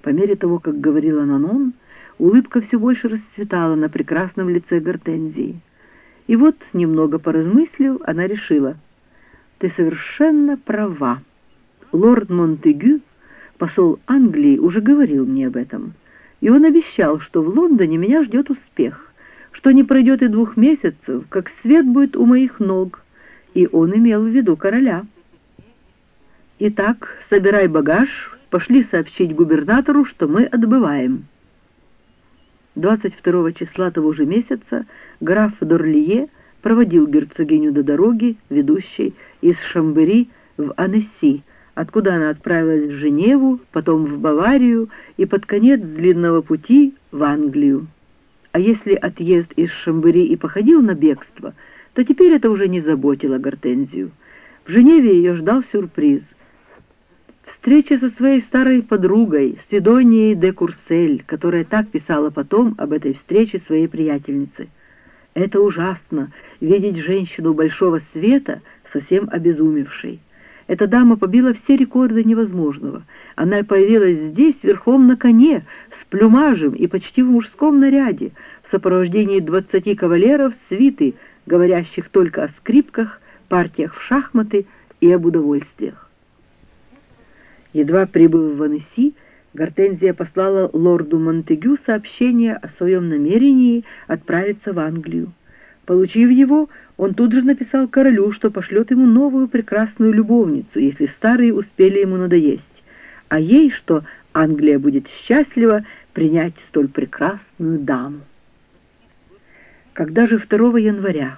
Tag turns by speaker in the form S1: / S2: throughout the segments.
S1: По мере того, как говорила Нанон, улыбка все больше расцветала на прекрасном лице Гортензии. И вот, немного поразмыслив, она решила: «Ты совершенно права. Лорд Монтегю, посол Англии, уже говорил мне об этом, и он обещал, что в Лондоне меня ждет успех, что не пройдет и 2 месяцев, как свет будет у моих ног, и он имел в виду короля. Итак, собирай багаж, пошли сообщить губернатору, что мы отбываем». 22 числа того же месяца граф Дорлие проводил герцогиню до дороги, ведущей из Шамбери в Аннесси, откуда она отправилась в Женеву, потом в Баварию и под конец длинного пути в Англию. А если отъезд из Шамбери и походил на бегство, то теперь это уже не заботило Гортензию. В Женеве ее ждал сюрприз. Встреча со своей старой подругой Сидонией де Курсель, которая так писала потом об этой встрече своей приятельнице. Это ужасно — видеть женщину большого света, совсем обезумевшей. Эта дама побила все рекорды невозможного. Она появилась здесь верхом на коне, с плюмажем и почти в мужском наряде, в сопровождении 20 кавалеров свиты, говорящих только о скрипках, партиях в шахматы и об удовольствиях. Едва прибыв в Аннесси, Гортензия послала лорду Монтегю сообщение о своем намерении отправиться в Англию. Получив его, он тут же написал королю, что пошлет ему новую прекрасную любовницу, если старые успели ему надоесть, а ей, что Англия будет счастлива принять столь прекрасную даму. Когда же 2 января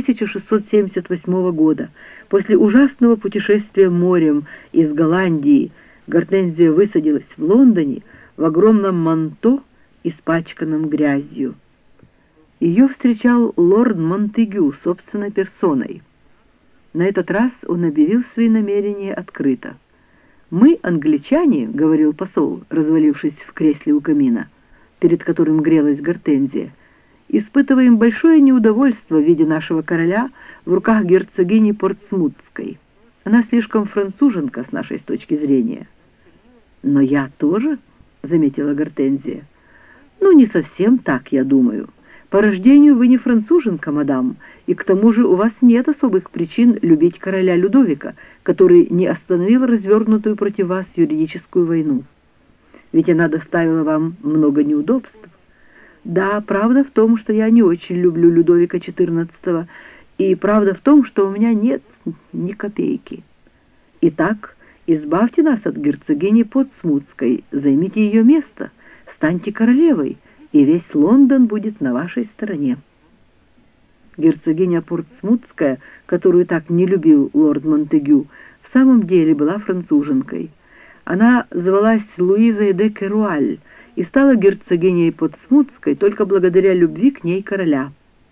S1: 1678 года, после ужасного путешествия морем из Голландии, Гортензия высадилась в Лондоне в огромном манто, испачканном грязью, ее встречал лорд Монтегю собственной персоной. На этот раз он объявил свои намерения открыто. «Мы, англичане, — говорил посол, развалившись в кресле у камина, перед которым грелась Гортензия, — испытываем большое неудовольствие в виде нашего короля в руках герцогини Портсмутской. Она слишком француженка с нашей точки зрения». «Но я тоже, — заметила Гортензия. — Ну, не совсем так, я думаю. По рождению вы не француженка, мадам, и к тому же у вас нет особых причин любить короля Людовика, который не остановил развернутую против вас юридическую войну. Ведь она доставила вам много неудобств. Да, правда в том, что я не очень люблю Людовика XIV, и правда в том, что у меня нет ни копейки. Итак, избавьте нас от герцогини Портсмутской, займите ее место, станьте королевой, и весь Лондон будет на вашей стороне». Герцогиня Портсмутская, которую так не любил лорд Монтегю, в самом деле была француженкой. Она звалась Луизой де Керуаль и стала герцогиней Портсмутской только благодаря любви к ней короля.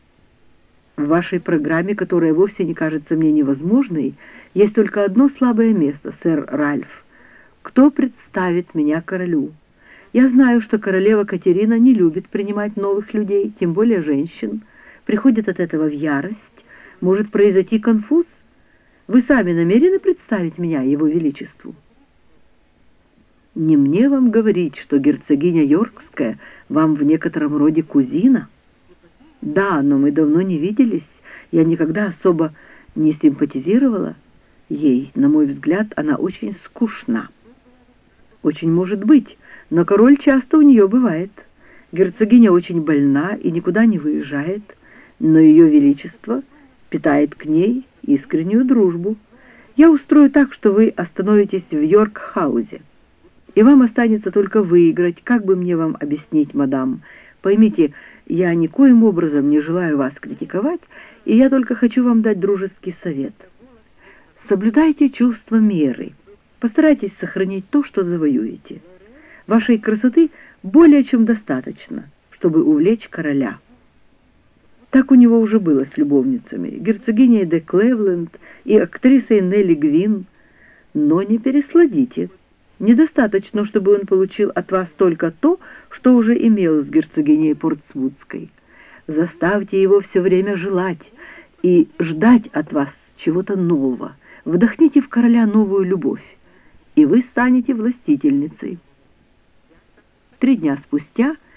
S1: В вашей программе, которая вовсе не кажется мне невозможной, есть только одно слабое место, сэр Ральф. Кто представит меня королю? Я знаю, что королева Катерина не любит принимать новых людей, тем более женщин, приходит от этого в ярость, может произойти конфуз. Вы сами намерены представить меня его величеству? Не мне вам говорить, что герцогиня Йоркская вам в некотором роде кузина. Да, но мы давно не виделись, я никогда особо не симпатизировала ей. На мой взгляд, она очень скучна. Очень может быть, но король часто у нее бывает. Герцогиня очень больна и никуда не выезжает, но ее величество питает к ней искреннюю дружбу. Я устрою так, что вы остановитесь в Йорк-хаузе, и вам останется только выиграть. Как бы мне вам объяснить, мадам? Поймите, я никоим образом не желаю вас критиковать, и я только хочу вам дать дружеский совет. Соблюдайте чувство меры. Постарайтесь сохранить то, что завоюете. Вашей красоты более чем достаточно, чтобы увлечь короля. Так у него уже было с любовницами, герцогиней де Клевленд и актрисой Нелли Гвин. Но не пересладите. Недостаточно, чтобы он получил от вас только то, что уже имел с герцогиней Портсмутской. Заставьте его все время желать и ждать от вас чего-то нового. Вдохните в короля новую любовь, и вы станете властительницей. 3 дня спустя